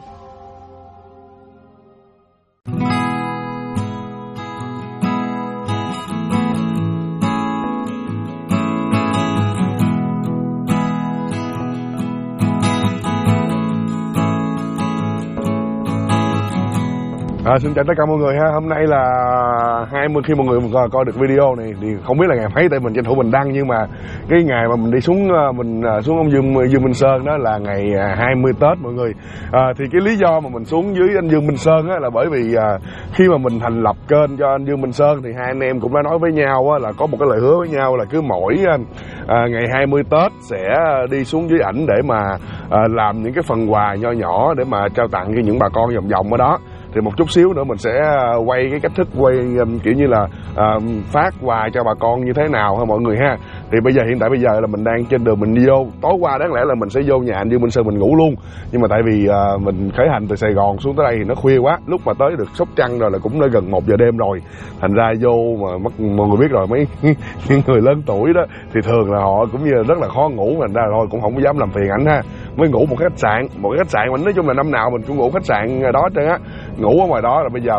Xin chào tất cả mọi người ha. Hôm nay là 20 khi mọi người coi được video này thì không biết là ngày mấy tại mình tranh thủ mình đăng, nhưng mà cái ngày mà mình đi xuống xuống ông Dương Minh Sơn đó là ngày 20 Tết mọi người. Thì cái lý do mà mình xuống dưới anh Dương Minh Sơn á là bởi vì khi mà mình thành lập kênh cho anh Dương Minh Sơn thì hai anh em cũng đã nói với nhau á, là có một cái lời hứa với nhau là cứ mỗi ngày 20 Tết sẽ đi xuống dưới ảnh để mà làm những cái phần quà nho nhỏ để mà trao tặng cho những bà con vòng vòng ở đó. Thì một chút xíu nữa mình sẽ quay cái cách thức quay kiểu như là phát quà cho bà con như thế nào ha mọi người ha. Thì hiện tại bây giờ là mình đang trên đường mình đi vô. Tối qua đáng lẽ là mình sẽ vô nhà anh Dương Minh Sơn mình ngủ luôn, nhưng mà tại vì mình khởi hành từ Sài Gòn xuống tới đây thì nó khuya quá. Lúc mà tới được Sóc Trăng rồi là cũng đã gần 1 giờ đêm rồi, thành ra vô mà mọi người biết rồi, mấy những người lớn tuổi đó thì thường là họ cũng như là rất là khó ngủ, thành ra thôi cũng không có dám làm phiền ảnh ha, mới ngủ một cái khách sạn mà nói chung là năm nào mình cũng ngủ khách sạn đó trơn á. Ngủ ở ngoài đó là bây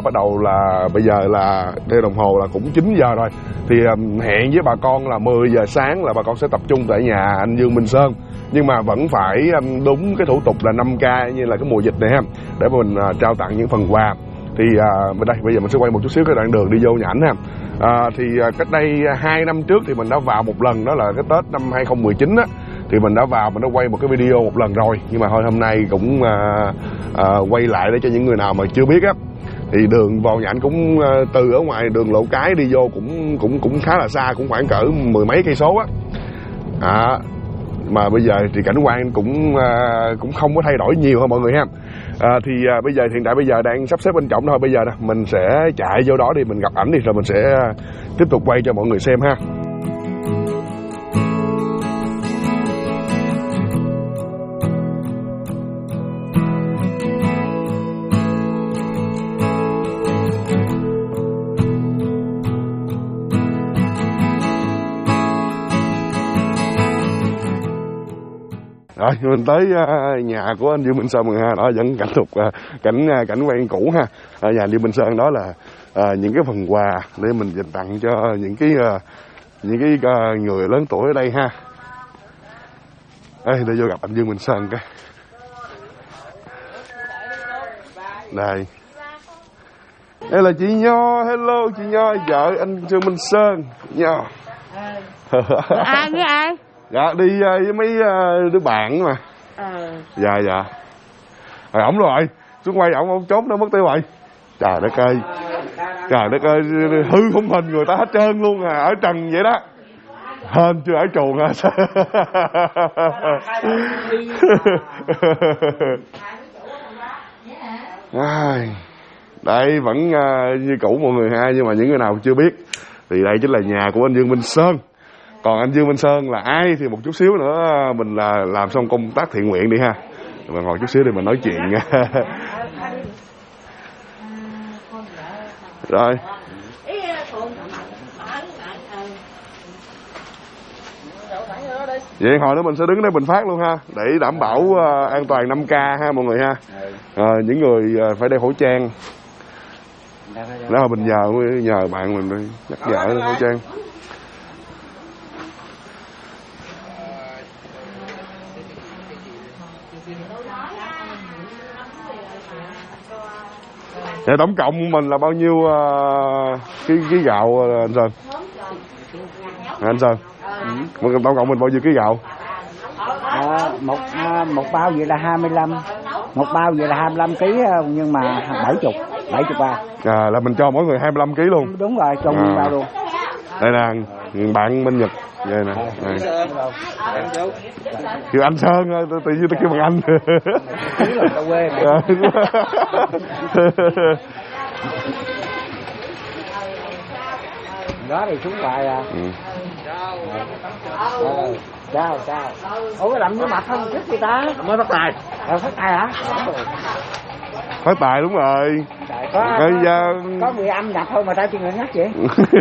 giờ là theo đồng hồ là cũng 9 giờ rồi. Thì hẹn với bà con là 10 giờ sáng là bà con sẽ tập trung tại nhà anh Dương Minh Sơn, nhưng mà vẫn phải đúng cái thủ tục là 5K như là cái mùa dịch này ha, để mà mình trao tặng những phần quà. Thì bây giờ mình sẽ quay một chút xíu cái đoạn đường đi vô nhà ảnh ha. Thì cách đây 2 năm trước thì mình đã vào một lần, đó là cái Tết năm 2019 á, thì mình đã vào, mình đã quay một cái video một lần rồi, nhưng mà thôi hôm nay cũng quay lại để cho những người nào mà chưa biết á. Thì đường vào nhà ảnh cũng từ ở ngoài đường Lộ Cái đi vô cũng khá là xa, cũng khoảng cỡ 10 mấy cây số á. Mà bây giờ thì cảnh quan cũng không có thay đổi nhiều ha mọi người ha. Thì hiện tại bây giờ đang sắp xếp bên trọng thôi. Bây giờ mình sẽ chạy vô đó đi, mình gặp ảnh đi rồi mình sẽ tiếp tục quay cho mọi người xem ha. Rồi mình tới nhà của anh Dương Minh Sơn rồi ha, đó vẫn cảnh tục cảnh quen cũ ha. Nhà anh Dương Minh Sơn đó là những cái phần quà để mình dành tặng cho những cái người lớn tuổi ở đây ha. Đây để vô gặp anh Dương Minh Sơn cái. Đây. Đây là chị Nho, hello chị Nho, vợ anh Dương Minh Sơn. Nho. Ai với ai? Dạ đi với mấy đứa bạn mà. Dạ rồi ổng rồi xuống quay ổng trốn nó mất tiêu rồi. Trời đất ơi hư không hình người ta hết trơn luôn à, ở trần vậy đó, hên chưa ở chuồng à. Đây vẫn như cũ mọi người ha, nhưng mà những người nào chưa biết thì đây chính là nhà của anh Dương Minh Sơn. Còn anh Dương Minh Sơn là ai thì một chút xíu nữa mình là làm xong công tác thiện nguyện đi ha, mình ngồi chút xíu để mình nói chuyện nha. Rồi vậy hồi đó mình sẽ đứng đây mình phát luôn ha, để đảm bảo an toàn 5K ha mọi người ha. Những người phải đeo khẩu trang đó, là mình nhờ bạn mình đi nhắc nhở khẩu trang. Vậy tổng cộng mình là bao nhiêu cái gạo anh Sơn? Anh Sơn, tổng cộng mình bao nhiêu ký gạo? Một bao vậy là 25, một bao vậy là 25 kg, nhưng mà 70 bao. Là mình cho mỗi người 25 kg luôn. Đúng rồi, cho nguyên bao luôn. Đây là bạn bên Nhật vậy nè. Kêu anh Sơn thôi, tự nhiên tôi kêu bằng anh. Quê đó thì xuống hoài à. Chào. Ủa cái đậm với mặt không thích gì ta? Mới bắt tài. Phát tài hả? Phát tài đúng rồi. Có người âm nhập thôi mà tao chỉ người nhắc vậy.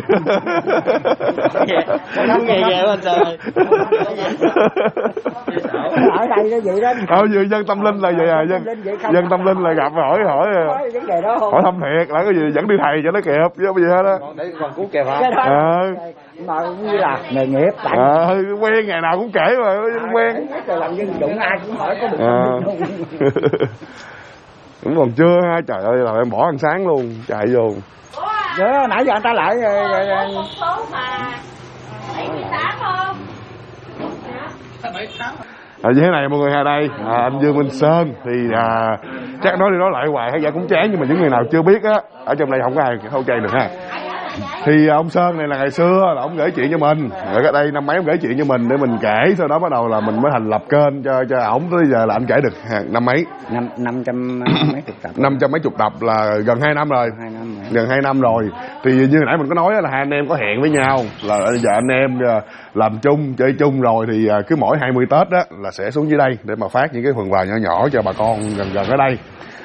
Không nghe ghê quá trời. Ở đây nó vậy đó. Dân tâm linh là vậy à, dân tâm linh là gặp hỏi vấn đề đó không? hỏi thăm thiệt là cái gì dẫn đi thầy cho nó kịp chứ bây giờ đó. Để còn cứu kịp hả? Mà như là nghề nghiệp bạn. Quen ngày nào cũng kể mà quen. Làm dân đụng ai cũng hỏi có được không? Cũng còn chưa ha, trời ơi là em bỏ ăn sáng luôn, chạy vô. Nãy giờ anh ta lại như thế này mọi người ha, đây anh Dương Minh Sơn thì chắc nói đi nói lại hoài hay cũng chán, nhưng mà những người nào chưa biết á, ở trong đây không có ai thâu chay được ha. Thì ông Sơn này là ngày xưa là ông gửi chuyện cho mình, rồi cái đây năm mấy ông gửi chuyện cho mình để mình kể, sau đó bắt đầu là mình mới thành lập kênh cho ổng, tới giờ là anh kể được năm mấy 500 mấy chục tập 500 mấy chục tập là gần 2 năm rồi. Gần 2 năm rồi. Thì như nãy mình có nói là hai anh em có hẹn với nhau là giờ anh em làm chung chơi chung rồi thì cứ mỗi 20 Tết đó là sẽ xuống dưới đây để mà phát những cái phần quà nhỏ nhỏ cho bà con gần ở đây.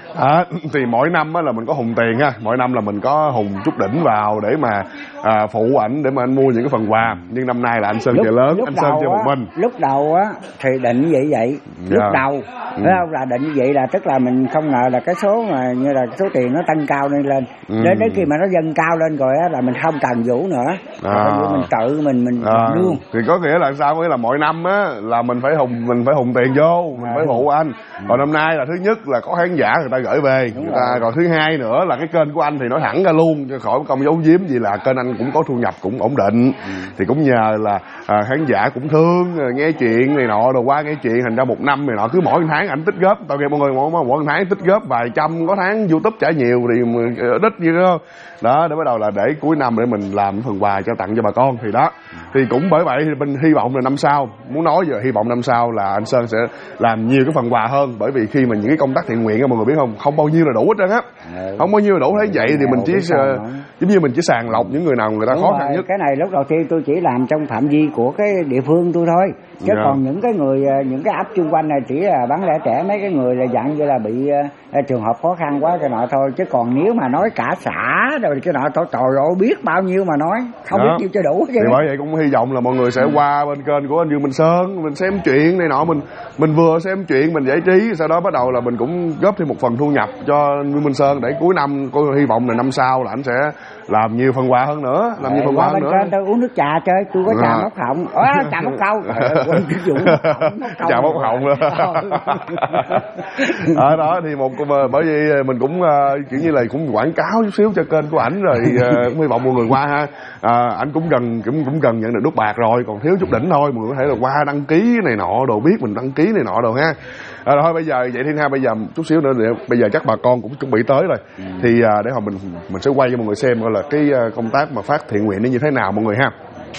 Thì mỗi năm á là mình có hùng tiền ha, mỗi năm là mình có hùng chút đỉnh vào để mà phụ ảnh để mà anh mua những cái phần quà, nhưng năm nay là anh Sơn chơi lớn, anh Sơn chơi một mình. Lúc đầu á thì định vậy lúc đầu phải không, là định vậy là tức là mình không ngờ là cái số mà như là số tiền nó tăng cao lên đến khi mà nó dâng cao lên rồi á là mình không cần vũ nữa, mình tự mình luôn. Thì có nghĩa là sao, nghĩa là mỗi năm á là mình phải hùng tiền vô, mình phải phụ anh. Còn năm nay là thứ nhất là có khán giả người ta gửi về người ta, còn thứ hai nữa là cái kênh của anh thì nói thẳng ra luôn cho khỏi công giấu giếm gì là kênh anh cũng có thu nhập cũng ổn định. Thì cũng nhờ là khán giả cũng thương nghe chuyện này nọ, rồi qua nghe chuyện thành ra một năm này nọ cứ mỗi tháng ảnh tích góp, tao kêu mọi người mỗi tháng tích góp vài trăm, có tháng YouTube trả nhiều thì ít như đó đó, để bắt đầu là để cuối năm để mình làm phần quà cho tặng cho bà con. Thì đó, thì cũng bởi vậy thì mình hy vọng là năm sau, muốn nói giờ hy vọng năm sau là anh Sơn sẽ làm nhiều cái phần quà hơn, bởi vì khi mà những cái công tác thiện nguyện á mọi người biết không bao nhiêu là đủ hết trơn á, không bao nhiêu là đủ. Thế vậy thì mình chỉ giống như mình chỉ sàng lọc những người nào người ta khó khăn nhất. Cái này lúc đầu tiên tôi chỉ làm trong phạm vi của cái địa phương tôi thôi, chứ còn những cái người những cái ấp xung quanh này chỉ là bán lẻ trẻ, mấy cái người là dạng như là bị trường hợp khó khăn quá cái nọ thôi, chứ còn nếu mà nói cả xã rồi cái nọ trời ơi biết bao nhiêu mà nói không biết nhiêu cho đủ chứ. Thì bởi vậy cũng hy vọng là mọi người sẽ qua bên kênh của anh Dương Minh Sơn, mình xem chuyện này nọ, mình vừa xem chuyện mình giải trí, sau đó bắt đầu là mình cũng góp thêm một phần thu nhập cho anh Dương Minh Sơn để cuối năm cô hy vọng là năm sau là anh sẽ làm nhiều phần quà hơn nữa, làm nhiều phần quà hơn nữa. Kênh tôi uống nước trà chơi, tôi có trà móc họng, trà móc câu, trà móc họng luôn. Ở đó thì bởi vì mình cũng kiểu như là cũng quảng cáo chút xíu cho kênh của ảnh rồi, cũng hy vọng mọi người qua ha. Ảnh cũng gần nhận được nút bạc rồi, còn thiếu chút đỉnh thôi, mọi người có thể là qua đăng ký này nọ đồ, biết mình đăng ký này nọ đồ ha. Thôi bây giờ vậy Thiên Ha, bây giờ chút xíu nữa bây giờ chắc bà con cũng chuẩn bị tới rồi. Thì để hồi mình sẽ quay cho mọi người xem coi là cái công tác mà phát thiện nguyện nó như thế nào mọi người ha.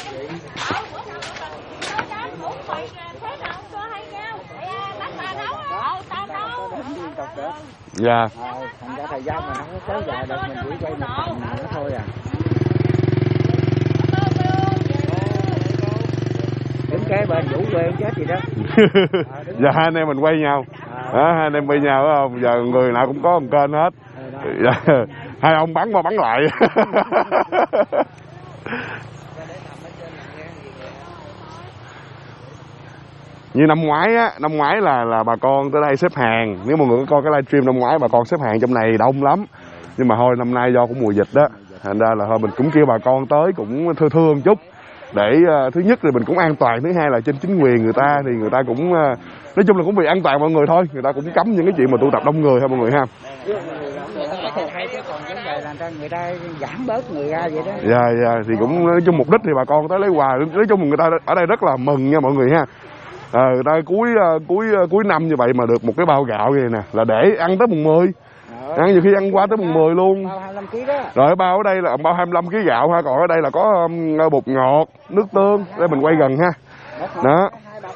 Dạ. Thành ra thời gian mình không có kéo dài được, mình chỉ quay một phần nữa thôi à. Đứng kế bên vũ quê chết gì đó. Giờ hai anh em mình quay nhau. Hai anh em quay nhau phải không? Giờ người nào cũng có một kênh hết. Hai ông bắn qua bắn lại. Như năm ngoái là bà con tới đây xếp hàng. Nếu mọi người có coi cái livestream năm ngoái bà con xếp hàng trong này đông lắm. Nhưng mà thôi năm nay do cũng mùa dịch đó, thành ra là thôi mình cũng kêu bà con tới cũng thưa một chút. Để thứ nhất là mình cũng an toàn, thứ hai là trên chính quyền người ta thì người ta cũng nói chung là cũng vì an toàn mọi người thôi, người ta cũng cấm những cái chuyện mà tụ tập đông người ha mọi người ha. Người ta giảm bớt người ra vậy đó. Dạ, thì cũng nói chung mục đích thì bà con tới lấy quà, nói chung người ta ở đây rất là mừng nha mọi người ha. Người ta cuối năm như vậy mà được một cái bao gạo như này nè là để ăn tới mùng 10. Ăn nhiều khi ăn qua tới mùng 10 luôn. Bao 25 kg đó. Rồi bao ở đây là bao 25 kg gạo ha, còn ở đây là có bột ngọt, nước tương, đây mình quay gần ha. Đó.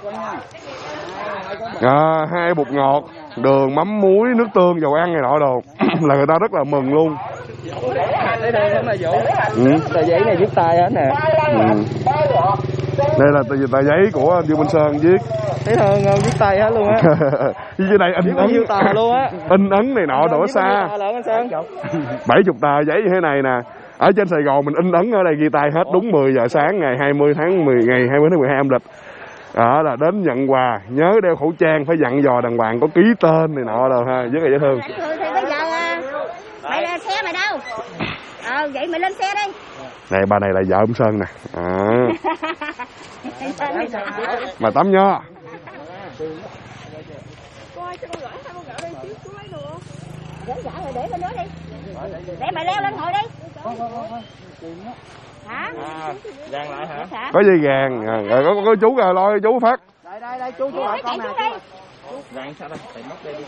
2 bột ngọt, đường, mắm, muối, nước tương, dầu ăn này nọ đồ là người ta rất là mừng luôn. Đây đây là Vũ. Tờ giấy này viết tay hết nè. Đây là tờ giấy của anh Dương Minh Sơn viết. Thấy thương viết tay hết luôn á. Dưới đây in ấn tờ luôn á. In ấn này nọ đổ xa. 70 tờ giấy như thế này nè. Ở trên Sài Gòn mình in ấn ở đây ghi tay hết đúng 10 giờ sáng ngày 20 tháng 12 âm lịch. Đó là đến nhận quà, nhớ đeo khẩu trang, phải dặn dò đàng hoàng, có ký tên này nọ đâu ha, rất là dễ thương. Thì bây giờ mày lên xe mày đâu? Vậy mày lên xe đi. Này bà này là vợ ông Sơn nè. Mà tắm nho. Để bên đó đi. Để mày leo lên ngồi đi. Hả? Gàng lại hả? Có dây gàng, có chú rồi lo chú phát. Đây chú lại con nè. Gàng sao đây? Thầy móc đây đi.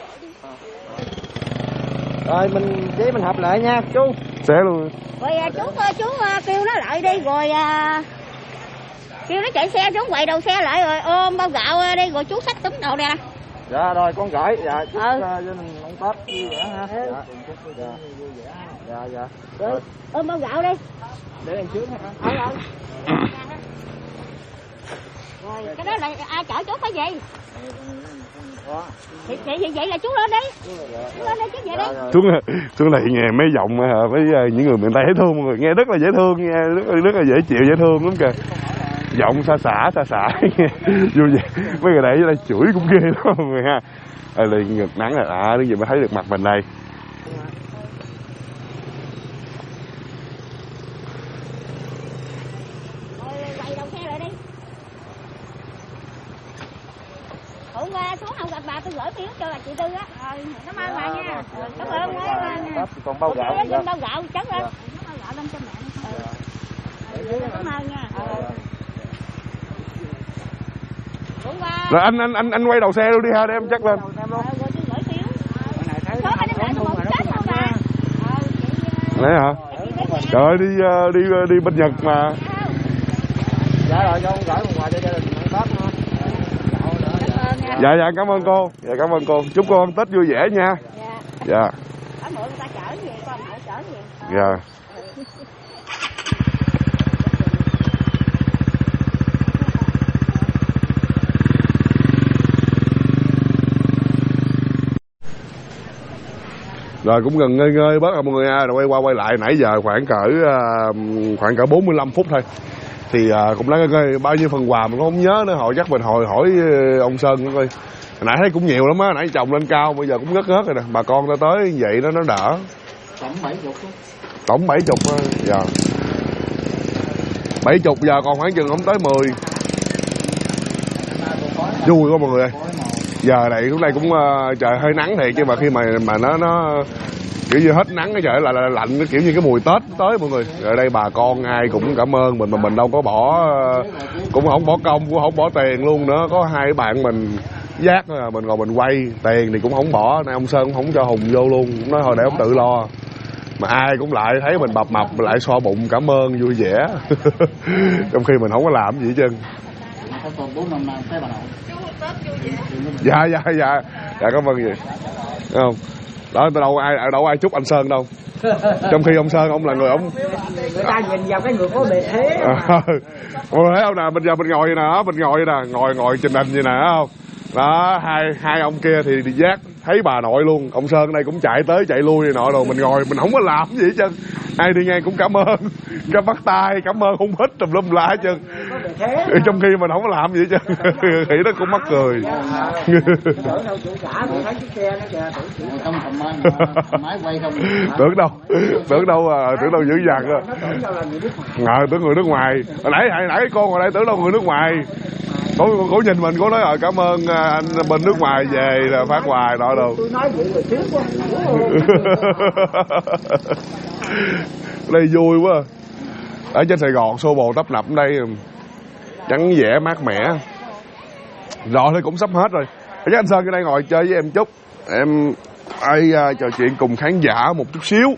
Rồi mình hợp lại nha chú. Xé luôn. Rồi chú kêu nó lại đi rồi kêu nó chạy xe xuống quầy đầu xe lại rồi ôm bao gạo đi rồi chú xách túm đồ nè. Dạ rồi con gửi. Dạ chúc gia đình ông Tết vui vẻ ha. Dạ. Rồi ôm bao gạo đi. Để lên trước hả? Rồi cái đó là ai chở chú phải gì? Thì vậy là chú lên đi. Chú lên đi chứ vậy đi. Xuống này nghe mấy giọng với những người miền Tây dễ thương mọi người, nghe rất là dễ thương, nghe rất là dễ chịu, dễ thương lắm kìa. Giọng xa xả nghe vui vẻ. Mấy người để dưới đây chửi cũng ghê lắm mọi người ha. Liền ngực nắng là đứng gì mới thấy được mặt mình đây. Quay đầu xe lại đi. Xuống không gặp bà tôi gửi phiếu cho là chị Tư á. Cảm ơn bà nha. Cảm ơn quá. Còn bao gạo. Bao gạo chất lên. Bao gạo lên cho mẹ. Cảm ơn nha. Rồi anh quay đầu xe luôn đi ha để em chắc lên. Đấy hả? Trời ơi đi bên Nhật mà. Dạ rồi cho con gửi một quà cho gia đình Tết nữa. Dạ cảm ơn cô. Dạ cảm ơn cô. Chúc cô ăn Tết vui vẻ nha. Dạ. Ở mượn người ta chở gì, con hậu chở gì. Dạ. Rồi cũng gần ngơi bớt rồi mọi người ha, rồi quay lại nãy giờ khoảng cỡ 45 phút thôi. Thì cũng lắng ngơi bao nhiêu phần quà mình cũng không nhớ nữa, hồi chắc mình hỏi ông Sơn coi. Hồi nãy thấy cũng nhiều lắm á, nãy chồng lên cao bây giờ cũng ngớt rồi nè, bà con ta tới vậy đó nó đỡ. Tổng 70 giờ. 70 giờ còn khoảng chừng không tới 10. Vui quá mọi người ơi. Giờ này lúc này cũng trời hơi nắng thiệt, chứ mà khi mà nó kiểu như hết nắng cái trời là lạnh, kiểu như cái mùi Tết tới mọi người. Ở đây bà con ai cũng cảm ơn mình, mà mình đâu có bỏ, cũng không bỏ công, cũng không bỏ tiền luôn nữa. Có hai bạn mình giác mình ngồi mình quay, tiền thì cũng không bỏ, nay ông Sơn cũng không cho Hùng vô luôn, cũng nói thôi để ông tự lo. Mà ai cũng lại thấy mình mập lại xoa bụng cảm ơn vui vẻ. Trong khi mình không có làm gì hết trơn. Dạ cảm ơn gì thấy không đó, đâu ai chúc anh Sơn đâu, trong khi ông Sơn ông là người ông người ta nhìn vào cái người có bề thế. Ôi thấy không nè, bây giờ mình ngồi vậy nè, ngồi trình hình vậy nè, thấy không đó, hai ông kia thì đi giác thấy bà nội luôn, ông Sơn đây cũng chạy tới chạy lui này nọ rồi, mình ngồi mình không có làm gì hết trơn, ai đi ngang cũng cảm ơn, cảm bắt tay cảm ơn không hết tùm lum la hết trơn, trong khi mình không có làm gì hết trơn. Nghĩ nó cũng mắc cười. Tưởng đâu dữ dằn rồi, tưởng người nước ngoài, nãy con ngồi đây tưởng đâu người nước ngoài. Cô nhìn mình, cô nói cảm ơn anh bên nước ngoài về là phát quà nọ đâu. Tôi nói vậy rồi trước quá. Đây vui quá. Ở trên Sài Gòn xô bồ tấp nập đây trắng vẻ mát mẻ. Rồi thì cũng sắp hết rồi. Chắc anh Sơn ở đây ngồi chơi với em chút. Em trò chuyện cùng khán giả một chút xíu.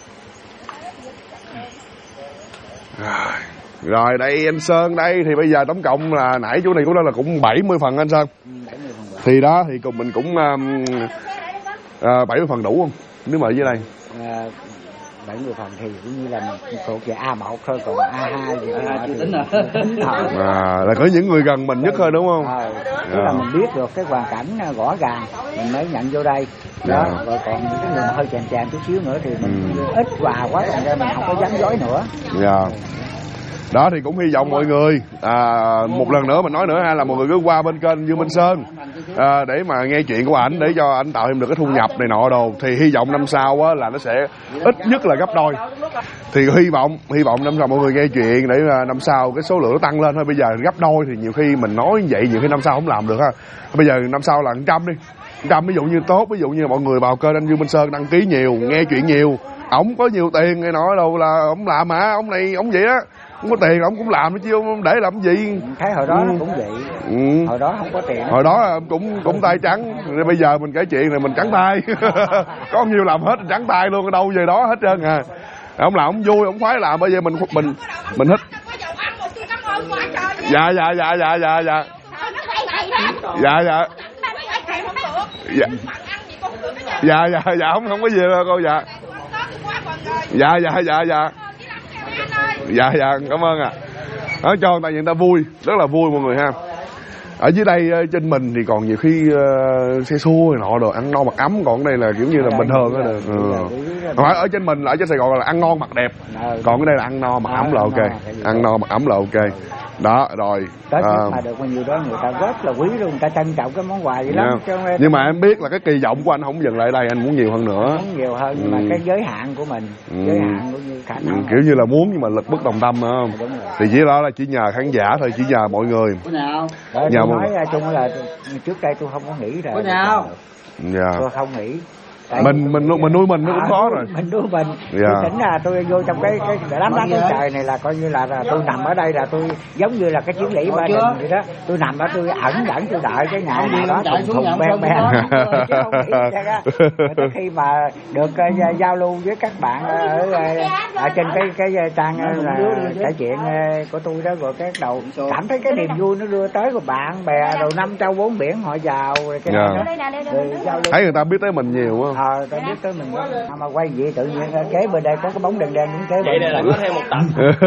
Rồi đây anh Sơn đây, thì bây giờ tổng cộng là nãy chỗ này cũng đó là cũng 70 phần anh Sơn. 70 phần. Thì đó thì cùng mình cũng 70 phần đủ không? Nếu mà ở dưới đây. 7 người phòng thì cũng như là mình thuộc về A1 thôi, còn A2 thì tính rồi. Là có những người gần mình nhất thôi đúng không? Tức là mình biết được cái hoàn cảnh rõ ràng mình mới nhận vô đây đó. Rồi còn những cái người mà hơi chèn chút xíu nữa thì mình ít quà quá, thành ra mình không có dám dối nữa. Đó thì cũng hy vọng mọi người một lần nữa mình nói nữa ha, là mọi người cứ qua bên kênh Dương Minh Sơn để mà nghe chuyện của ảnh, để cho ảnh tạo thêm được cái thu nhập này nọ đồ. Thì hy vọng năm sau á là nó sẽ ít nhất là gấp đôi. Thì hy vọng năm sau mọi người nghe chuyện để năm sau cái số lượng nó tăng lên thôi. Bây giờ gấp đôi thì nhiều khi mình nói vậy nhiều khi năm sau không làm được ha. Bây giờ năm sau là 100 đi, 100 ví dụ như tốt, ví dụ như mọi người vào kênh anh Dương Minh Sơn đăng ký nhiều, nghe chuyện nhiều, ổng có nhiều tiền này nọ đâu là ổng làm mà, ổng này ổng vậy á. Không có tiền ông cũng làm chứ không để làm gì. Thấy hồi đó nó cũng vậy. Hồi đó không có tiền. Hồi đó cũng tay trắng. Rồi bây giờ mình kể chuyện này mình trắng tay. Có nhiều làm hết trắng tay luôn, ở đâu về đó hết trơn à. Ông làm ông vui, ông khoái làm, bây giờ mình thích. Dạ. Dạ không có gì đâu cô dạ. Dạ cảm ơn ạ. Đó cho người ta vui, rất là vui mọi người ha. Ở dưới đây trên mình thì còn nhiều khi xe xua này nọ đồ ăn no mặc ấm, còn ở đây là kiểu như là bình thường đó được. Ở trên mình ở trên Sài Gòn là ăn ngon mặc đẹp, còn ở đây là ăn no mặc ấm là ok, ăn no mặc ấm là ok. Đó rồi Tết mà được bao nhiêu đó người ta rất là quý luôn, người ta trân trọng cái món quà vậy lắm. Nhưng mà em biết là cái kỳ vọng của anh không dừng lại đây, anh muốn nhiều hơn nữa. Muốn nhiều hơn nhưng mà cái giới hạn của mình, giới hạn cũng như khả năng. Kiểu như là muốn nhưng mà lực bất đồng tâm không? Thì chỉ đó là chỉ nhờ khán giả thôi, chỉ nhờ mọi người. Tôi nói chung là trước đây tôi không có nghĩ rồi. Tôi không nghĩ. Mình nuôi mình nó cũng khó rồi. Mình nuôi mình. Tôi tính là tôi vô trong cái đám đất trên trời này là coi như là tôi nằm ở đây là tôi giống như là cái chiến lý ba đình vậy đó. Tôi nằm ở tôi ẩn tôi đợi cái ngày nào đó thùng ben chứ không nghĩ ra. Tới khi mà được giao lưu với các bạn ở trên cái trang là kể chuyện của tôi đó, rồi cái đầu cảm thấy cái niềm vui nó đưa tới của bạn bè rồi năm châu bốn biển họ vào cái đó. Thấy người ta biết tới mình nhiều không? Ta biết tới mình đó. Mà quay vậy tự nhiên kế bên đây có cái bóng đèn cũng kế vậy đây là có thêm một tập.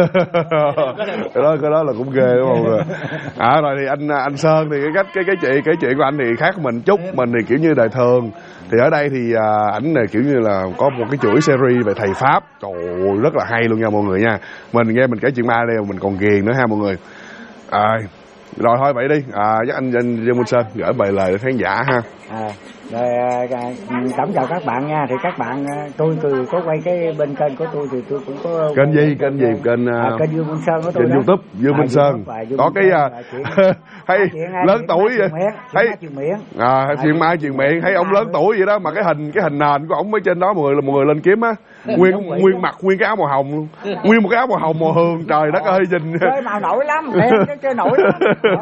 cái đó là cũng ghê đúng không? Rồi thì anh Sơn thì cái chuyện của anh thì khác mình chút, mình thì kiểu như đời thường. Thì ở đây thì ảnh này kiểu như là có một cái chuỗi series về thầy Pháp, trời ơi, rất là hay luôn nha mọi người nha. Mình nghe mình kể chuyện ma đây mình còn ghiền nữa ha mọi người. Rồi thôi vậy đi, chắc anh Dương Minh Sơn gửi bài lời để khán giả ha. Rồi tổng chào các bạn nha. Thì các bạn tôi có quay cái bên kênh của tôi thì tôi cũng có kênh gì kênh Dương Minh Sơn của tôi, kênh YouTube Dương Minh Sơn có cái hay lớn tuổi vậy, thấy chuyện ma truyền miệng, thấy ông lớn tuổi vậy đó mà cái hình nền của ông ở trên đó mọi người lên kiếm á, nguyên mặt nguyên cái áo màu hồng luôn, nguyên một cái áo màu hồng màu hương, trời đất ơi nhìn chơi màu nổi lắm, chơi nổi lắm.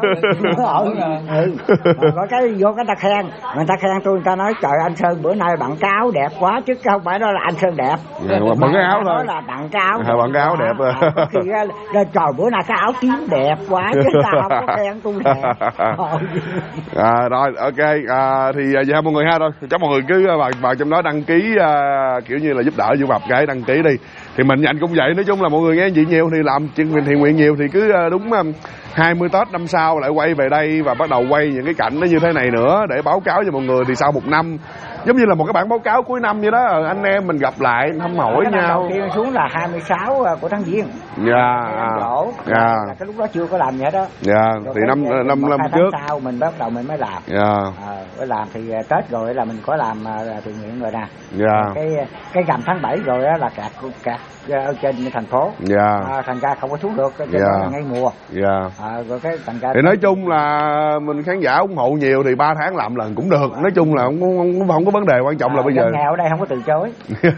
Có cái vô cái ta khen, người ta khen tôi, người ta nói trời anh Sơn bữa nay bạn cái áo đẹp quá, chứ không phải đó là anh Sơn đẹp. Bằng cái áo thôi. Đó là bạn cái áo. Bạn cái áo đẹp rồi. Khi trời bữa nay cái áo tím đẹp quá chứ tao không có khen tôi đẹp. Rồi ok, thì giờ mọi người ha, thôi chắc mọi người cứ vào trong đó đăng ký kiểu như là giúp đỡ Dương Mập cái đăng ký đi. Thì mình anh cũng vậy, nói chung là mọi người nghe gì nhiều thì làm chuyện thiện nguyện nhiều, thì cứ đúng 20 Tết năm sau lại quay về đây và bắt đầu quay những cái cảnh nó như thế này nữa để báo cáo cho mọi người. Thì sau một năm giống như là một cái bản báo cáo cuối năm vậy đó, anh em mình gặp lại thăm hỏi nhau. Đầu tiên xuống là 26 của tháng Giêng. Cái lúc đó chưa có làm gì hết đó. Thì năm trước sau mình bắt đầu mình mới làm. Mới làm thì Tết rồi là mình có làm thiện nguyện rồi nè. Cái rằm tháng 7 rồi là kẹt ở trên thành phố. Thành ra không có xuống được cho nên ngay mùa. Rồi cái thành ra thì nói chung là mình khán giả ủng hộ nhiều thì 3 tháng làm lần cũng được. Nói chung là không có vấn đề, quan trọng là bây giờ nghèo ở đây không có từ chối.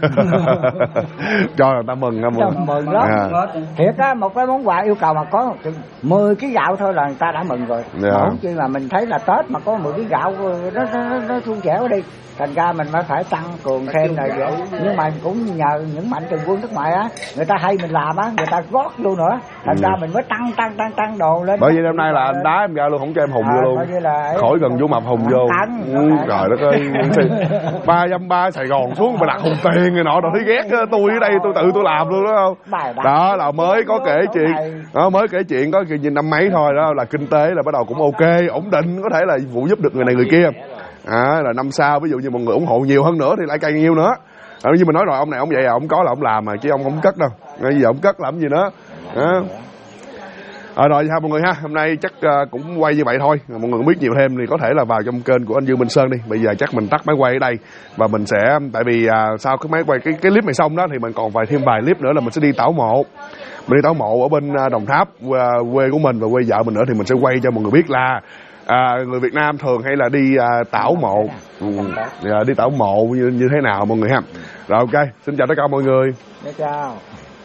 Cho người ta mừng mừng lắm. Thiệt á, một cái món quà yêu cầu mà có 10 kg gạo thôi là người ta đã mừng rồi. Không chi mà mình thấy là Tết mà có 10 kg gạo nó suôn sẻ đi. thành ra mình mới phải tăng cường thêm là vậy. Nhưng mà cũng nhờ những mạnh thường quân nước ngoài á, người ta hay mình làm á, người ta gót vô nữa, thành ra mình mới tăng đồ lên. Bởi vì hôm nay là anh đá em ra luôn, không cho em hùng vô luôn, khỏi cần vô mập hùng vô. Trời đất ơi, 3 Sài Gòn xuống mà đặt hùng tiền này nọ, rồi thấy ghét tôi ở đây tôi tự tôi làm luôn, đúng không? Đó là mới có kể chuyện, đó mới kể chuyện có chuyện năm mấy thôi, đó là kinh tế là bắt đầu cũng ok, ổn định, có thể là vụ giúp được người này người kia. Là năm sau ví dụ như mọi người ủng hộ nhiều hơn nữa thì lại càng nhiều nữa. Như mình nói rồi, ông này ông vậy à, ông có là ông làm mà, chứ ông không cất đâu. Bây giờ ông cất làm gì nữa. Rồi ha mọi người ha, hôm nay chắc cũng quay như vậy thôi. Mọi người biết nhiều thêm thì có thể là vào trong kênh của anh Dương Minh Sơn đi. Bây giờ chắc mình tắt máy quay ở đây và mình sẽ, tại vì sau cái máy quay cái clip này xong đó thì mình còn thêm vài clip nữa là mình sẽ đi tảo mộ. Mình đi tảo mộ ở bên Đồng Tháp, quê của mình và quê vợ mình nữa, thì mình sẽ quay cho mọi người biết là người Việt Nam thường hay là đi tảo mộ, đi tảo mộ như thế nào mọi người ha. Rồi ok, xin chào tất cả mọi người. Chào.